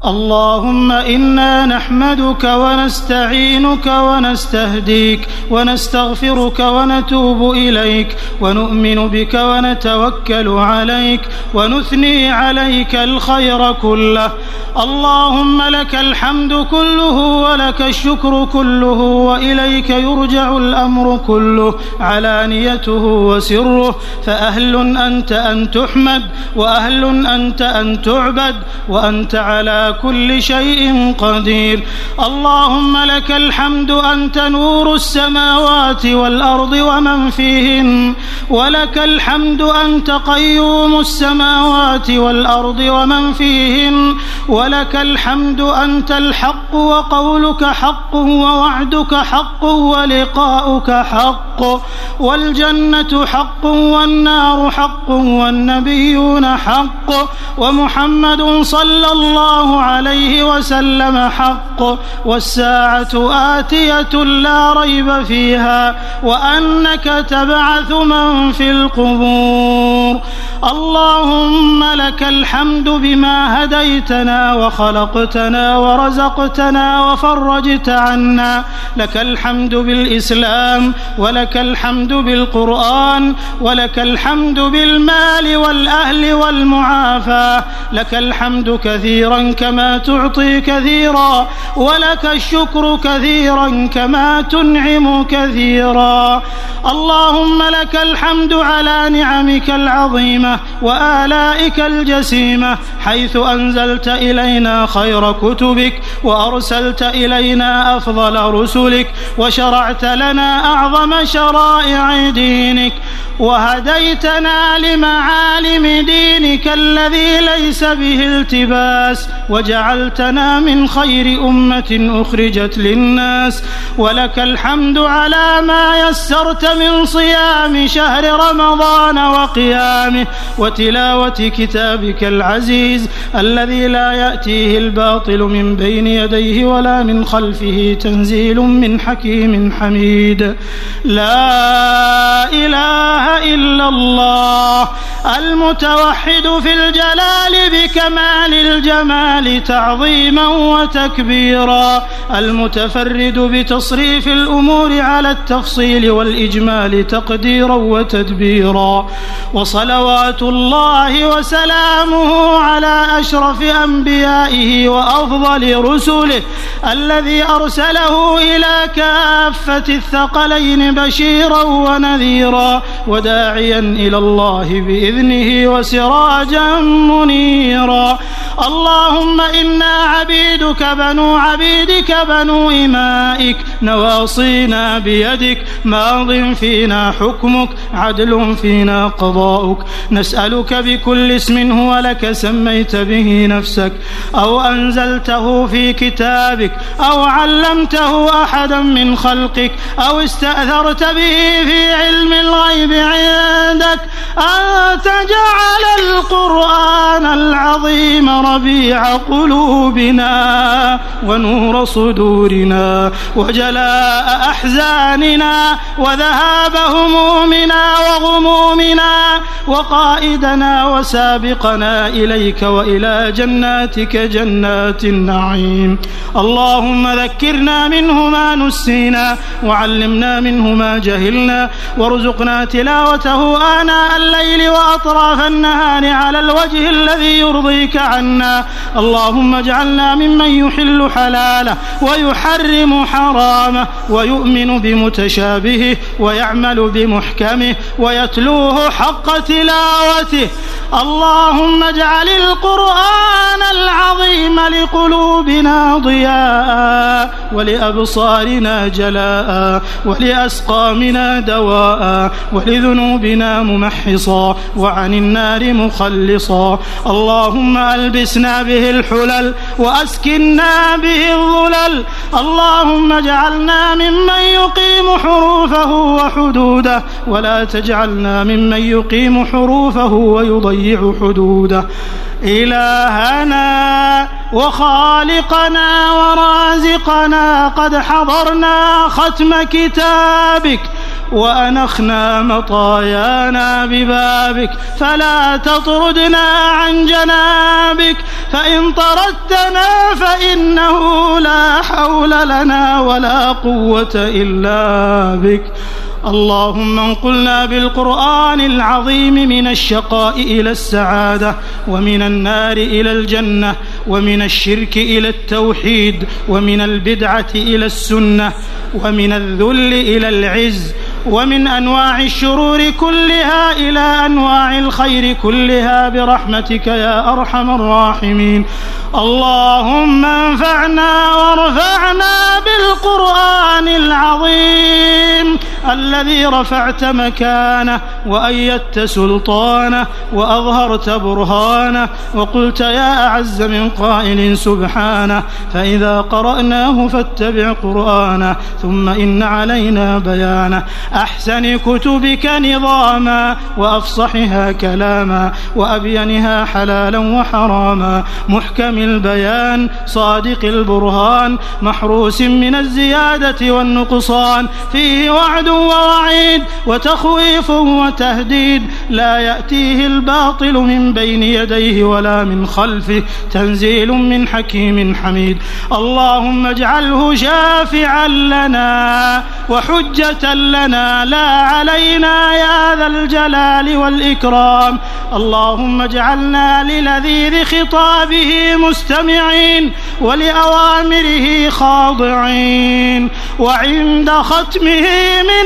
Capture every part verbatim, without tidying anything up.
اللهم إنا نحمدك ونستعينك ونستهديك ونستغفرك ونتوب إليك ونؤمن بك ونتوكل عليك ونثني عليك الخير كله. اللهم لك الحمد كله ولك الشكر كله وإليك يرجع الأمر كله علانيته وسره، فأهل أنت أن تحمد وأهل أنت أن تعبد وأنت على كل شيء قدير. اللهم لك الحمد أنت نور السماوات والأرض ومن فيهن، ولك الحمد أنت قيوم السماوات والأرض ومن فيهن، ولك الحمد أنت الحق وقولك حق ووعدك حق ولقاؤك حق، والجنة حق والنار حق والنبيون حق ومحمد صلى الله عليه وسلم حق، والساعة آتية لا ريب فيها، وأنك تبعث من في القبور. اللهم لك الحمد بما هديتنا وخلقتنا ورزقتنا وفرجت عنا، لك الحمد بالإسلام ولك الحمد بالقرآن ولك الحمد بالمال والأهل والمعافاة، لك الحمد كثيرا كما تعطي كثيرا، ولك الشكر كثيرا كما تنعم كثيرا. اللهم لك الحمد على نعمك العظيمة وآلائك الجسيمة، حيث أنزلت إلينا خير كتبك وأرسلت إلينا أفضل رسلك وشرعت لنا أعظم شرائع دينك، وهديتنا لمعالم دينك الذي ليس به التباس، وجعلتنا من خير أمة أخرجت للناس. ولك الحمد على ما يسرت من صيام شهر رمضان وقيامه وتلاوة كتابك العزيز الذي لا يأتيه الباطل من بين يديه ولا من خلفه، تنزيل من حكيم حميد. لا إله إلا الله المتوحد في الجلال بكمال الجمال تعظيما وتكبيرا، المتفرد بتصريف الأمور على التفصيل والإجمال تقديرا وتدبيرا. وصلوات الله وسلامه على أشرف أنبيائه وأفضل رسله الذي أرسله إلى كافة الثقلين بشيرا ونذيرا وداعيا إلى الله بإذنه وسراجا منيرا. اللهم إنا عبيدك بنو عبيدك بنو إمائك، نواصينا بيدك، ماض فينا حكمك، عدل فينا قضاؤك. نسألك بكل اسم هو لك سميت به نفسك أو أنزلته في كتابك أو علمته أحدا من خلقك أو استأثرت به في علم الغيب عندك، أن تجعل القرآن العظيم ربيع قلوبنا ونور صدورنا وجلاء أحزاننا وذهاب همومنا وغمومنا، وقائدنا وسابقنا إليك وإلى جناتك جنات النعيم. اللهم ذكرنا منه ما نسينا وعلمنا منه ما جهلنا، وارزقنا تلاوته آناء الليل وأطراف النهار على الوجه الذي يرضيك عنا. اللهم اجعلنا ممن يحل حلاله ويحرم حرامه ويؤمن بمتشابهه ويعمل بمحكمه ويتلوه حق تلاوته. اللهم اجعل القرآن العظيم لقلوبنا ضياء ولأبصارنا جلاء ولأسقامنا دواء ولذنوبنا ممحصا وعن النار مخلصا. اللهم ألبسنا به الحلل وأسكنا به الظلل. اللهم اجعلنا ممن يقيم حروفه وحدوده ولا تجعلنا ممن يقيم حروفه ويضيع حدوده. إلهنا وخالقنا ورازقنا، قد حضرنا ختم كتابك وأنخنا مطايانا ببابك فلا تطردنا عن جنابك فإن طردتنا فإنه لا حول لنا ولا قوة إلا بك. اللهم انقلنا بالقرآن العظيم من الشقاء إلى السعادة ومن النار إلى الجنة ومن الشرك إلى التوحيد ومن البدعة إلى السنة ومن الذل إلى العز ومن أنواع الشرور كلها إلى أنواع الخير كلها برحمتك يا أرحم الراحمين. اللهم انفعنا وارفعنا بالقرآن العظيم الذي رفعت مكانه وأيدت سلطانه وأظهرت برهانه وقلت يا أعز من قائل سبحانه فإذا قرأناه فاتبع قرآنه ثم إن علينا بيانه. أحسن كتبك نظاما وأفصحها كلاما وأبينها حلالا وحراما محكم البيان صادق البرهان محروس من الزيادة والنقصان فيه وعد ووعيد وتخويف وتهديد لا يأتيه الباطل من بين يديه ولا من خلفه تنزيل من حكيم حميد. اللهم اجعله شافعا لنا وحجة لنا لا علينا يا ذا الجلال والإكرام. اللهم اجعلنا للذيذ خطابه مستمعين ولأوامره خاضعين وعند ختمه من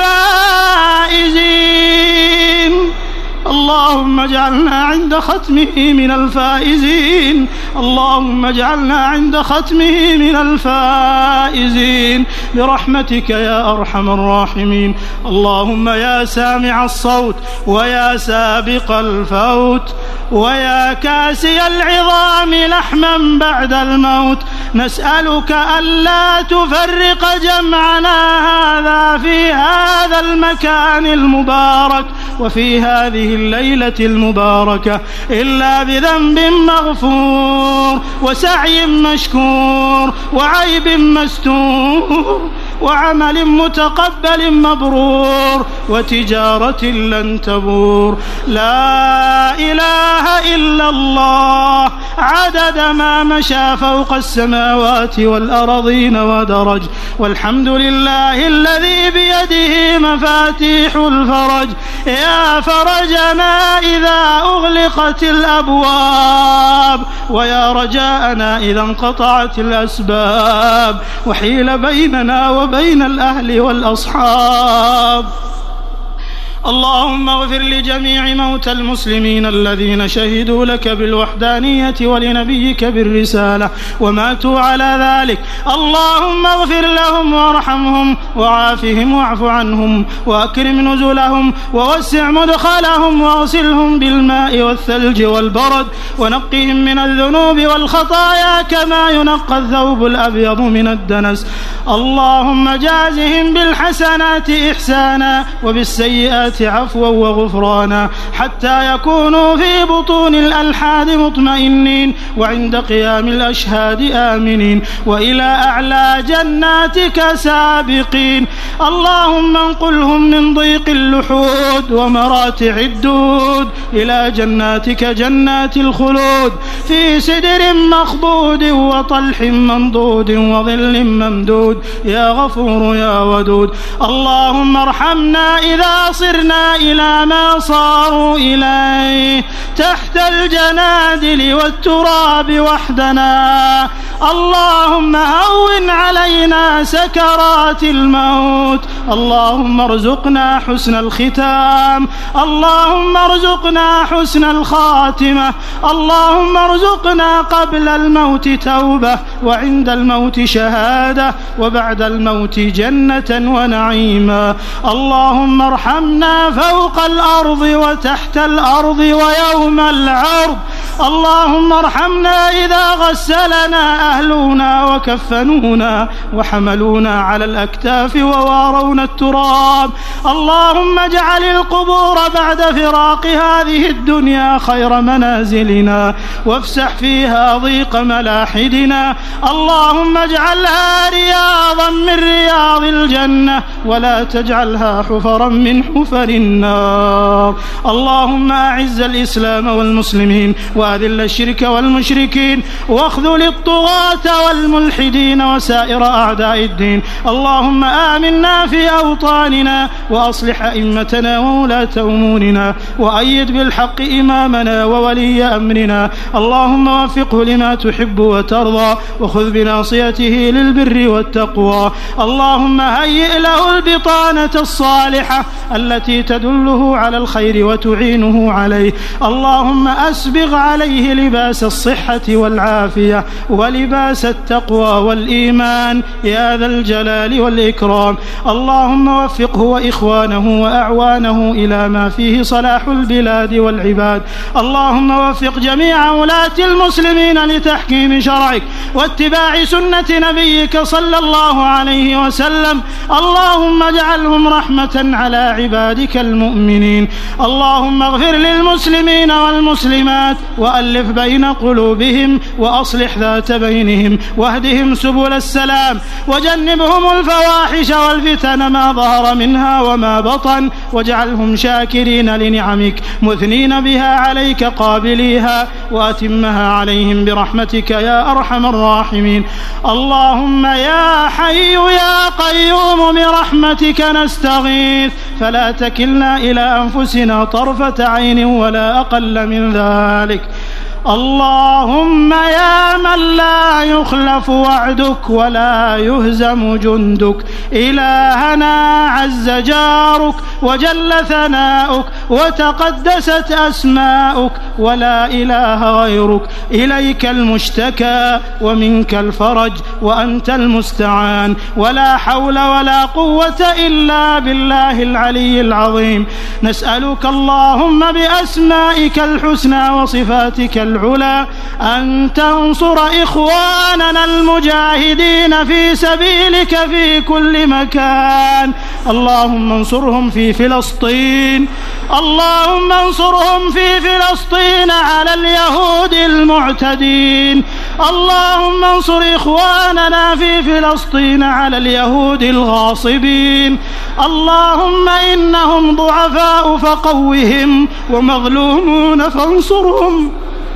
الفائزين. اللهم اجعلنا عند ختمه من الفائزين. اللهم اجعلنا عند ختمه من الفائزين برحمتك يا أرحم الراحمين. اللهم يا سامع الصوت ويا سابق الفوت ويا كاسي العظام لحما بعد الموت نسألك ألا تفرق جمعنا هذا في هذا المكان المبارك وفي هذه الليلة المباركة إلا بذنب مغفور وسعي مشكور وعيب مستور وعمل متقبل مبرور وتجارة لن تبور. لا إله إلا الله عدد ما مشى فوق السماوات والأرضين ودرج. والحمد لله الذي بيده مفاتيح الفرج. يا فرجنا إذا أغلقت الأبواب ويا رجاءنا إذا انقطعت الأسباب وحيل بيننا وبين الأهل والأصحاب. اللهم اغفر لجميع موتى المسلمين الذين شهدوا لك بالوحدانية ولنبيك بالرسالة وماتوا على ذلك. اللهم اغفر لهم وارحمهم وعافهم واعف عنهم وأكرم نزلهم ووسع مدخلهم واغسلهم بالماء والثلج والبرد ونقهم من الذنوب والخطايا كما ينقى الثوب الأبيض من الدنس. اللهم جازهم بالحسنات إحسانا وبالسيئات عفوا وغفرانا حتى يكونوا في بطون الألحاد مطمئنين وعند قيام الأشهاد آمنين وإلى أعلى جناتك سابقين. اللهم انقلهم من ضيق اللحود ومراتع الدود إلى جناتك جنات الخلود في سدر مخضود وطلح منضود وظل ممدود يا غفور يا ودود. اللهم ارحمنا إذا صرنا إلى ما صاروا إليه تحت الجنادل والتراب وحدنا. اللهم هون علينا سكرات الموت. اللهم ارزقنا حسن الختام. اللهم ارزقنا حسن الخاتمة. اللهم ارزقنا قبل الموت توبة وعند الموت شهادة وبعد الموت جنة ونعيما. اللهم ارحمنا لنا فوق الأرض وتحت الأرض ويوم العرض. اللهم ارحمنا إذا غسلنا أهلنا وكفنونا وحملونا على الأكتاف ووارونا التراب. اللهم اجعل القبور بعد فراق هذه الدنيا خير منازلنا وافسح فيها ضيق ملاحدنا. اللهم اجعلها رياضا من رياض الجنة ولا تجعلها حفرا من حفر النار. اللهم أعز الإسلام والمسلمين وأذل الشرك والمشركين واخذل الطغاة والملحدين وسائر أعداء الدين. اللهم آمنا في أوطاننا وأصلح أئمتنا وولاة أمورنا وأيد بالحق إمامنا وولي أمرنا. اللهم وفقه لما تحب وترضى وخذ بناصيته للبر والتقوى. اللهم هيئ له البطانة الصالحة التي تدله على الخير وتعينه عليه. اللهم أسبغ عليه لباس الصحة والعافية ولباس التقوى والإيمان يا ذا الجلال والإكرام. اللهم وفقه وإخوانه وأعوانه إلى ما فيه صلاح البلاد والعباد. اللهم وفق جميع ولاة المسلمين لتحكيم شرعك واتباع سنة نبيك صلى الله عليه وسلم. اللهم اجعلهم رحمة على عبادك المؤمنين. اللهم اغفر للمسلمين والمسلمات وألف بين قلوبهم وأصلح ذات بينهم واهدهم سبل السلام وجنبهم الفواحش والفتن ما ظهر منها وما بطن واجعلهم شاكرين لنعمك مثنين بها عليك قابليها وأتمها عليهم برحمتك يا أرحم الراحمين. اللهم يا حي يا قيوم برحمتك نستغيث فلا تكلنا إلى أنفسنا طرفة عين ولا أقل من ذلك. اللهم يا من لا يخلف وعدك ولا يهزم جندك إلهنا عز جارك وجل ثناؤك وتقدست أسماؤك ولا إله غيرك. إليك المشتكى ومنك الفرج وأنت المستعان ولا حول ولا قوة إلا بالله العلي العظيم. نسألك اللهم بأسمائك الحسنى وصفاتك العلا أن تنصر إخواننا المجاهدين في سبيلك في كل مكان. اللهم انصرهم في فلسطين. اللهم انصرهم في فلسطين على اليهود المعتدين. اللهم انصر إخواننا في فلسطين على اليهود الغاصبين. اللهم إنهم ضعفاء فقوهم ومظلومون فانصرهم.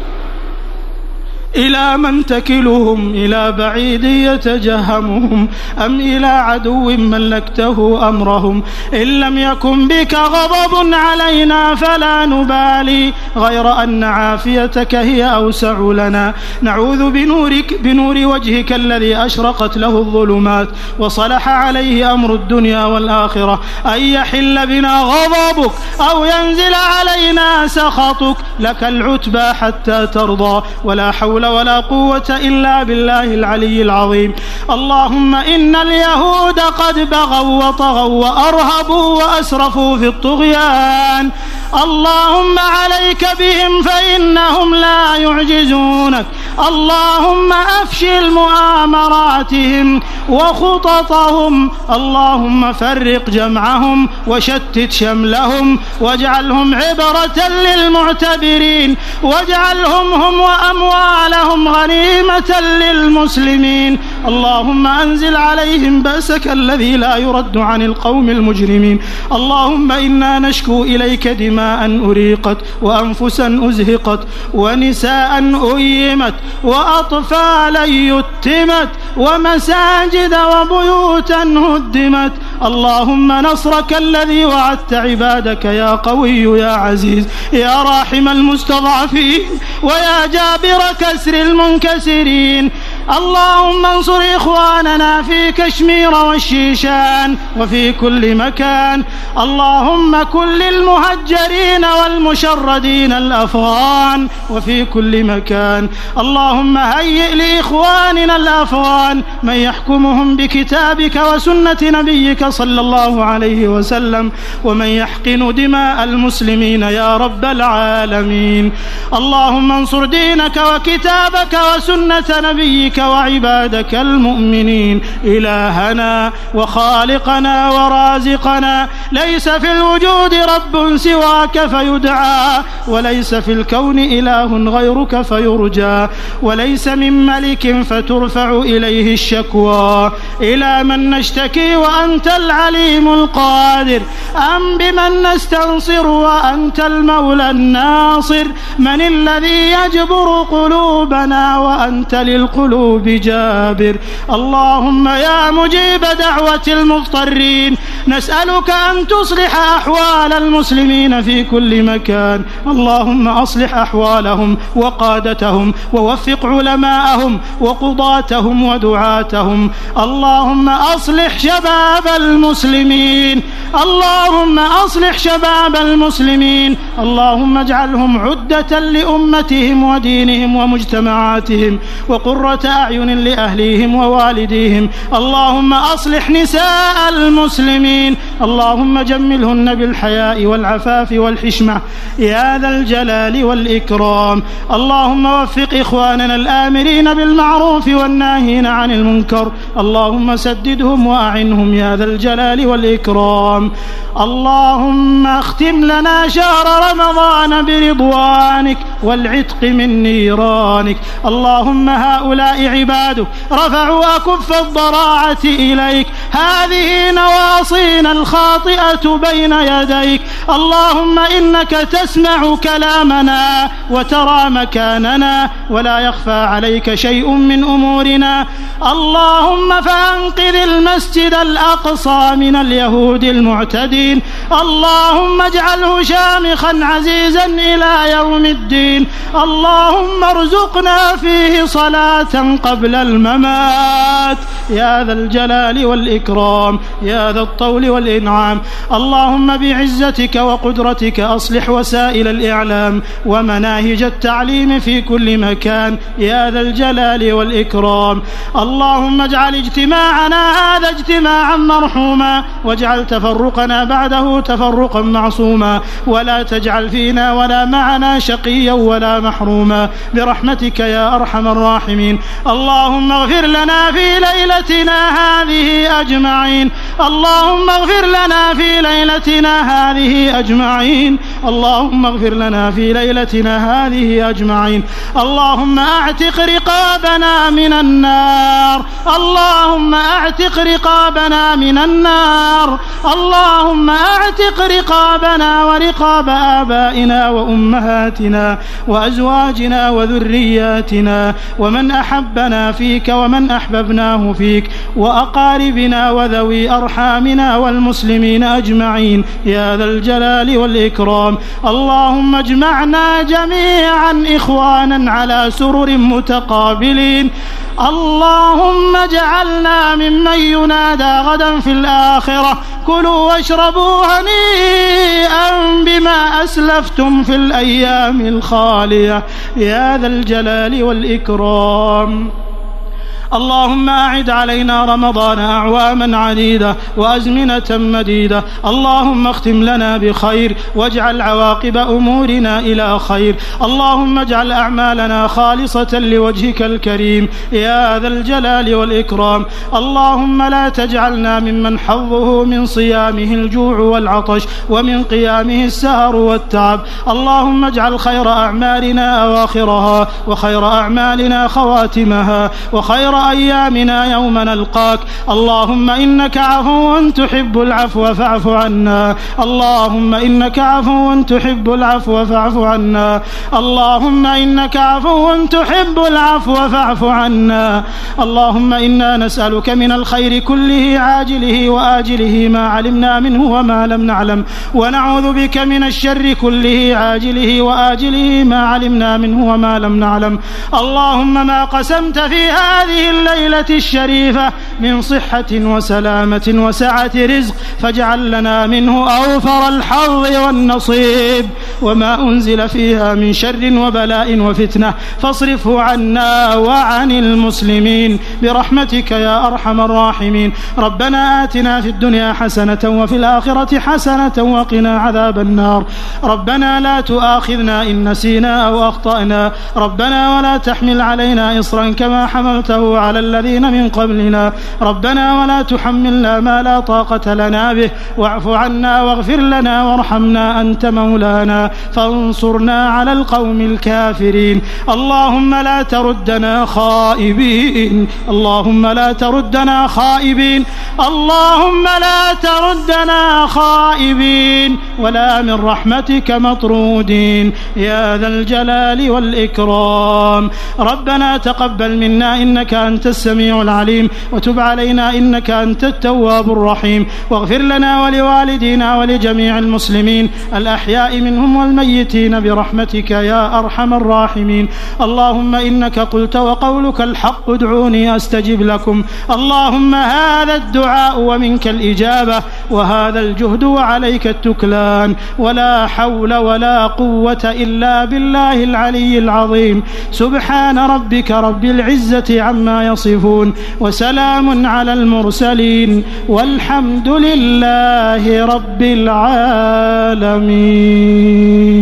إلى من تكلهم؟ إلى بعيد يتجهمهم أم إلى عدو ملكته أمرهم؟ إن لم يكن بك غضب علينا فلا نبالي غير أن عافيتك هي أوسع لنا. نعوذ بنورك بنور وجهك الذي أشرقت له الظلمات وصلح عليه أمر الدنيا والآخرة أن يحل بنا غضبك أو ينزل علينا سخطك. لك العتبى حتى ترضى ولا حول ولا قوة إلا بالله العلي العظيم. اللهم إن اليهود قد بغوا وطغوا وأرهبوا وأسرفوا في الطغيان. اللهم عليك بهم فإنهم لا يعجزونك. اللهم أفشل مؤامراتهم وخططهم. اللهم فرق جمعهم وشتت شملهم واجعلهم عبرة للمعتبرين واجعلهم هم وأموالهم غنيمة للمسلمين. اللهم أنزل عليهم بأسك الذي لا يرد عن القوم المجرمين. اللهم إنا نشكو إليك دماء أريقت وأنفسا أزهقت ونساء أيمت وأطفالا يتمت ومساجد وبيوتا هدمت. اللهم نصرك الذي وعدت عبادك يا قوي يا عزيز يا راحم المستضعفين ويا جابر كسر المنكسرين اللهم انصر إخواننا في كشمير والشيشان وفي كل مكان. اللهم كن للمهجرين والمشردين الأفغان وفي كل مكان. اللهم هيئ لإخواننا الأفغان من يحكمهم بكتابك وسنة نبيك صلى الله عليه وسلم ومن يحقن دماء المسلمين يا رب العالمين. اللهم انصر دينك وكتابك وسنة نبيك وعبادك المؤمنين. إلهنا وخالقنا ورازقنا، ليس في الوجود رب سواك فيدعى، وليس في الكون إله غيرك فيرجى، وليس من ملك فترفع إليه الشكوى. إلى من نشتكي وأنت العليم القادر؟ أم بمن نستنصر وأنت المولى الناصر؟ من الذي يجبر قلوبنا وأنت للقلوب جابر؟ اللهم يا مجيب دعوة المضطرين، نسألك أن تصلح أحوال المسلمين في كل مكان. اللهم أصلح أحوالهم وقادتهم، ووفق علماءهم وقضاتهم ودعاتهم. اللهم أصلح شباب المسلمين، اللهم أصلح شباب المسلمين. اللهم اجعلهم عدة لأمتهم ودينهم ومجتمعاتهم وقرة أعين لأهليهم ووالديهم. اللهم أصلح نساء المسلمين، اللهم جملهن بالحياء والعفاف والحشمة يا ذا الجلال والإكرام. اللهم وفق إخواننا الآمرين بالمعروف والناهين عن المنكر، اللهم سددهم وأعنهم يا ذا الجلال والإكرام. اللهم اختم لنا شهر رمضان برضوانك والعتق من نيرانك. اللهم هؤلاء عبادك رفعوا أكف الضراعة إليك، هذه نواصينا الخاطئة بين يديك. اللهم إنك تسمع كلامنا وترى مكاننا ولا يخفى عليك شيء من أمورنا. اللهم فأنقذ المسجد الأقصى من اليهود المعتدين، اللهم اجعله شامخا عزيزا إلى يوم الدين. اللهم ارزقنا فيه صلاة قبل الممات يا ذا الجلال والإكرام يا ذا الطول والإنعام. اللهم بعزتك وقدرتك أصلح وسائل الإعلام ومناهج التعليم في كل مكان يا ذا الجلال والإكرام. اللهم اجعل اجتماعنا هذا اجتماعا مرحوما، واجعل تفرقنا بعده تفرقا معصوما، ولا تجعل فينا ولا معنا شقيا ولا محروما برحمتك يا أرحم الراحمين. اللهم اغفر لنا في ليلتنا هذه أجمعين، اللهم اغفر لنا في ليلتنا هذه أجمعين، اللهم اغفر لنا في ليلتنا هذه أجمعين. اللهم اعتق رقابنا من النار، اللهم اعتق رقابنا من النار، اللهم اعتق رقابنا ورقاب آبائنا وأمهاتنا وأزواجنا وذرياتنا ومن أحبنا فيك ومن أحببناه فيك وأقاربنا وذوي أرحامنا والمسلمين أجمعين يا ذا الجلال والإكرام. اللهم اجمعنا جميعا إخوانا على سرر متقابلين. اللهم اجعلنا ممن ينادى غدا في الآخرة كلوا واشربوا هنيئا بما أسلفتم في الأيام الخالية يا ذا الجلال والإكرام. اللهم أعد علينا رمضان أعواما عديدة وأزمنة مديدة. اللهم اختم لنا بخير واجعل عواقب أمورنا إلى خير. اللهم اجعل أعمالنا خالصة لوجهك الكريم يا ذا الجلال والإكرام. اللهم لا تجعلنا ممن حظه من صيامه الجوع والعطش ومن قيامه السهر والتعب. اللهم اجعل خير أعمالنا أواخرها وخير أعمالنا خواتمها وخير أيامنا يوم نلقاك. اللهم إنك عفو تحب العفو فاعف عنا. اللهم إنك عفو تحب العفو فاعف عنا. اللهم إنك عفو تحب العفو فاعف عنا. اللهم إنا نسألك من الخير كله عاجله وآجله ما علمنا منه وما لم نعلم، ونعوذ بك من الشر كله عاجله وآجله ما علمنا منه وما لم نعلم. اللهم ما قسمت في هذه الليلة الشريفة من صحة وسلامة وسعة رزق فاجعل لنا منه أوفر الحظ والنصيب، وما أنزل فيها من شر وبلاء وفتنة فاصرفه عنا وعن المسلمين برحمتك يا أرحم الراحمين. ربنا آتنا في الدنيا حسنة وفي الآخرة حسنة وقنا عذاب النار. ربنا لا تؤاخذنا إن نسينا أو أخطأنا. ربنا ولا تحمل علينا إصرا كما حملته على الذين من قبلنا. ربنا ولا تحملنا ما لا طاقة لنا به. واعف عنا واغفر لنا وارحمنا أنت مولانا فانصرنا على القوم الكافرين. اللهم لا تردنا خائبين. اللهم لا تردنا خائبين. اللهم لا تردنا خائبين ولا من رحمتك مطرودين يا ذا الجلال والإكرام. ربنا تقبل منا إنك أنت السميع العليم، وتب علينا إنك أنت التواب الرحيم، واغفر لنا ولوالدينا ولجميع المسلمين الأحياء منهم والميتين برحمتك يا أرحم الراحمين. اللهم إنك قلت وقولك الحق ادعوني أستجب لكم. اللهم هذا الدعاء ومنك الإجابة، وهذا الجهد وعليك التكلان، ولا حول ولا قوة إلا بالله العلي العظيم. سبحان ربك رب العزة عما يصفون، وسلام على المرسلين، والحمد لله رب العالمين.